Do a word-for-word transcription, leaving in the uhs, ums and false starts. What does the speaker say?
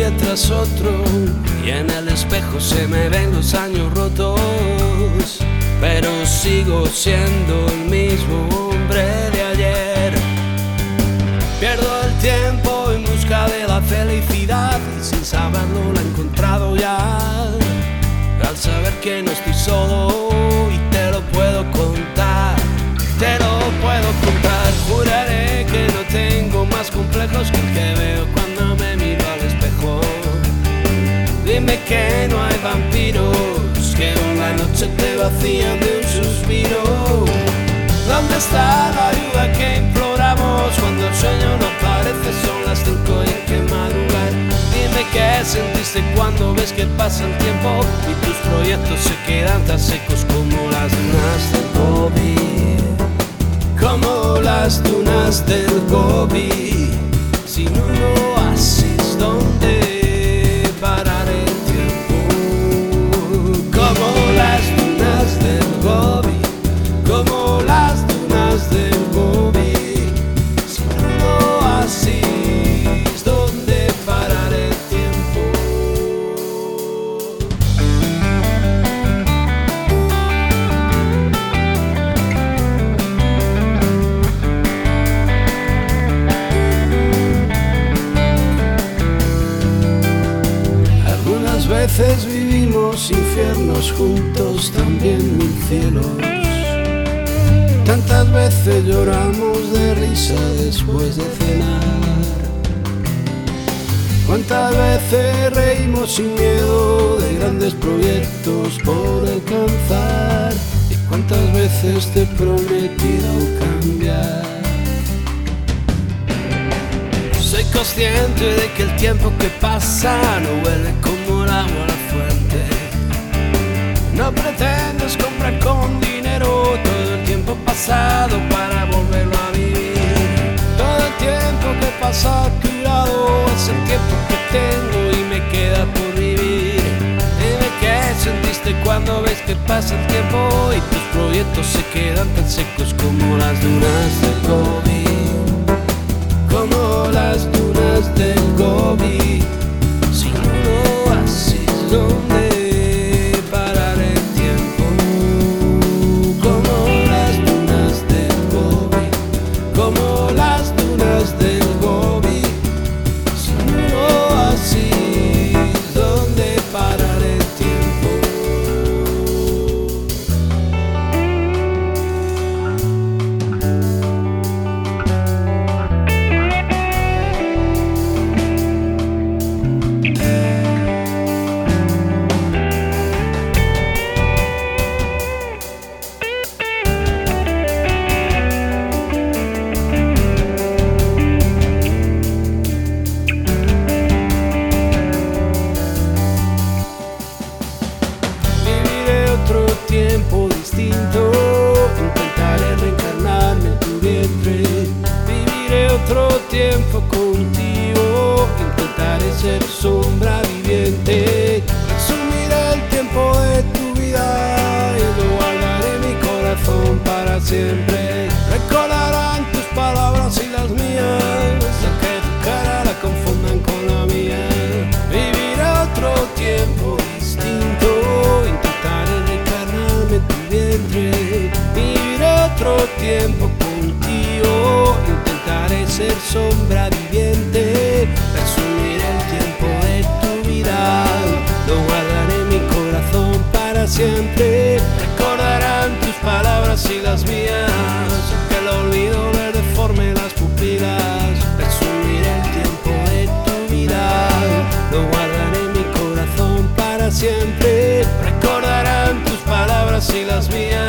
día tras otro, y en el espejo se me ven los años rotos, pero sigo siendo el mismo hombre de ayer. Pierdo el tiempo en busca de la felicidad y sin saberlo la he encontrado ya. Al saber que no estoy solo y te lo puedo contar, te lo puedo contar. Juraré que no tengo más complejos que el que veo cuando me miro al espejo. Dime que no hay vampiros que en la noche te vacían de un suspiro. ¿Dónde está la ayuda que imploramos cuando el sueño no aparece? Son las cinco y hay que madrugar. Dime qué sentiste cuando ves que pasa el tiempo y tus proyectos se quedan tan secos como las dunas del Gobi, como las dunas del Gobi, sin un oasis donde parar el tiempo. Como las dunas del Gobi, como las dunas del Gobi, sin un oasis donde parar el tiempo. Algunas veces vivimos infiernos juntos, también mil cielos. Tantas veces lloramos de risa después de cenar. Cuántas veces reímos sin miedo de grandes proyectos por alcanzar. Y cuántas veces te he prometido cambiar. Soy consciente de que el tiempo que pasa no huele como el agua a la fuente. No pretendes comprar con dinero todo el tiempo pasado para volverlo a vivir. Todo el tiempo que pasa a tu lado es el tiempo que tengo y me queda por vivir. Dime qué sentiste cuando ves que pasa el tiempo y tus proyectos se quedan tan secos como las dunas del Gobi, como las dunas del Gobi, sin un oasis donde tiempo distinto, intentaré reencarnarme en tu vientre. Viviré otro tiempo contigo, intentaré ser sombra viviente. Resumiré el tiempo de tu vida y lo guardaré en mi corazón para siempre. Recordarán tus palabras y las mías, aunque tu cara la confundan con la mía. Viviré otro tiempo distinto, viviré otro tiempo contigo, intentaré ser sombra viviente. Resumiré el tiempo de tu vida, lo guardaré en mi corazón para siempre. Recordarán tus palabras y las mías, que el olvido les deforme las pupilas. Resumiré el tiempo de tu vida, lo guardaré en mi corazón para siempre. Recordarán tus palabras y las mías.